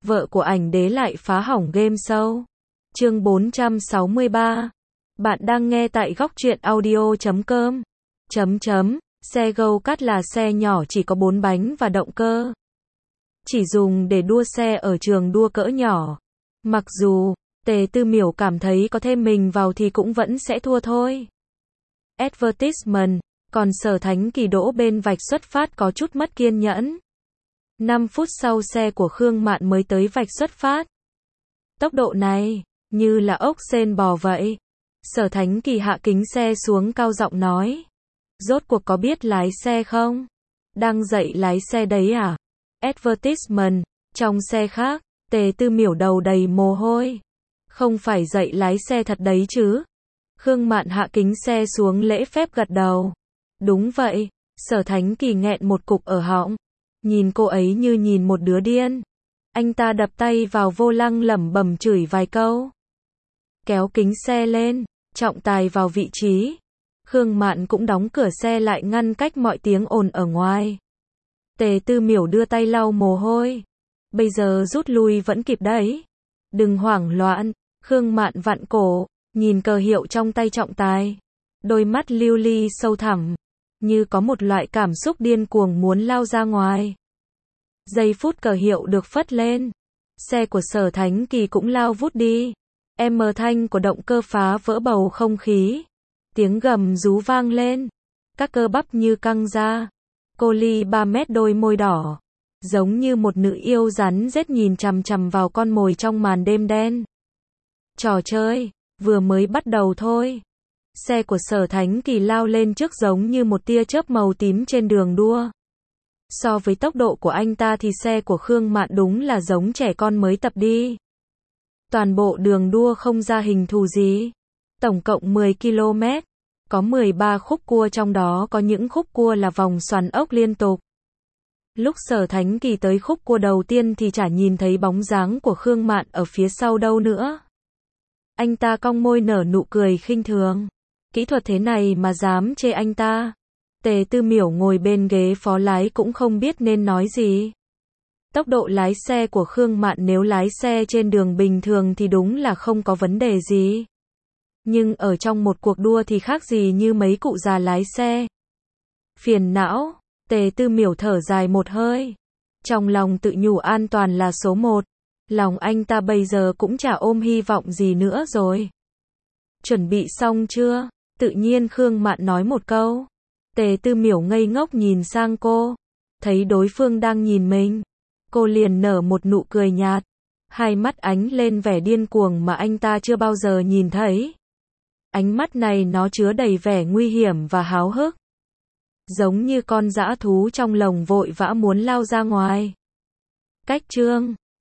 vợ của ảnh đế lại phá hỏng game show. Chương 463. Bạn đang nghe tại góc truyện audio.com. Xe go-kart là xe nhỏ chỉ có 4 bánh và động cơ. Chỉ dùng để đua xe ở trường đua cỡ nhỏ. Mặc dù, Tề Tư Miểu cảm thấy có thêm mình vào thì cũng vẫn sẽ thua thôi. Advertisement, còn Sở Thánh Kỳ đỗ bên vạch xuất phát có chút mất kiên nhẫn. 5 phút sau xe của Khương Mạn mới tới vạch xuất phát. Tốc độ này, như là ốc sên bò vậy. Sở Thánh Kỳ hạ kính xe xuống cao giọng nói. Rốt cuộc có biết lái xe không? Đang dạy lái xe đấy à? Advertisement, trong xe khác, Tề Tư Miểu đầu đầy mồ hôi. Không phải dạy lái xe thật đấy chứ? Khương Mạn hạ kính xe xuống lễ phép gật đầu. Đúng vậy, Sở Thánh Kỳ nghẹn một cục ở họng. Nhìn cô ấy như nhìn một đứa điên. Anh ta đập tay vào vô lăng lẩm bẩm chửi vài câu. Kéo kính xe lên, trọng tài vào vị trí. Khương Mạn cũng đóng cửa xe lại ngăn cách mọi tiếng ồn ở ngoài. Tề Tư Miểu đưa tay lau mồ hôi. Bây giờ rút lui vẫn kịp đấy. Đừng hoảng loạn. Khương Mạn vặn cổ, nhìn cờ hiệu trong tay trọng tài. Đôi mắt lưu ly sâu thẳm, như có một loại cảm xúc điên cuồng muốn lao ra ngoài. Giây phút cờ hiệu được phất lên, xe của Sở Thánh Kỳ cũng lao vút đi. Âm thanh của động cơ phá vỡ bầu không khí. Tiếng gầm rú vang lên. Các cơ bắp như căng ra. Cô Ly 3 mét đôi môi đỏ. Giống như một nữ yêu rắn rết nhìn chằm chằm vào con mồi trong màn đêm đen. Trò chơi, vừa mới bắt đầu thôi. Xe của Sở Thánh Kỳ lao lên trước giống như một tia chớp màu tím trên đường đua. So với tốc độ của anh ta thì xe của Khương Mạn đúng là giống trẻ con mới tập đi. Toàn bộ đường đua không ra hình thù gì. Tổng cộng 10 km. Có 13 khúc cua, trong đó có những khúc cua là vòng xoắn ốc liên tục. Lúc Sở Thánh Kỳ tới khúc cua đầu tiên thì chả nhìn thấy bóng dáng của Khương Mạn ở phía sau đâu nữa. Anh ta cong môi nở nụ cười khinh thường. Kỹ thuật thế này mà dám chê anh ta. Tề Tư Miểu ngồi bên ghế phó lái cũng không biết nên nói gì. Tốc độ lái xe của Khương Mạn nếu lái xe trên đường bình thường thì đúng là không có vấn đề gì. Nhưng ở trong một cuộc đua thì khác gì như mấy cụ già lái xe. Phiền não, Tề Tư Miểu thở dài một hơi. Trong lòng tự nhủ an toàn là số 1. Lòng anh ta bây giờ cũng chả ôm hy vọng gì nữa rồi. Chuẩn bị xong chưa? Tự nhiên Khương Mạn nói một câu. Tề Tư Miểu ngây ngốc nhìn sang cô. Thấy đối phương đang nhìn mình. Cô liền nở một nụ cười nhạt. Hai mắt ánh lên vẻ điên cuồng mà anh ta chưa bao giờ nhìn thấy. Ánh mắt này nó chứa đầy vẻ nguy hiểm và háo hức. Giống như con dã thú trong lồng vội vã muốn lao ra ngoài. Cách chương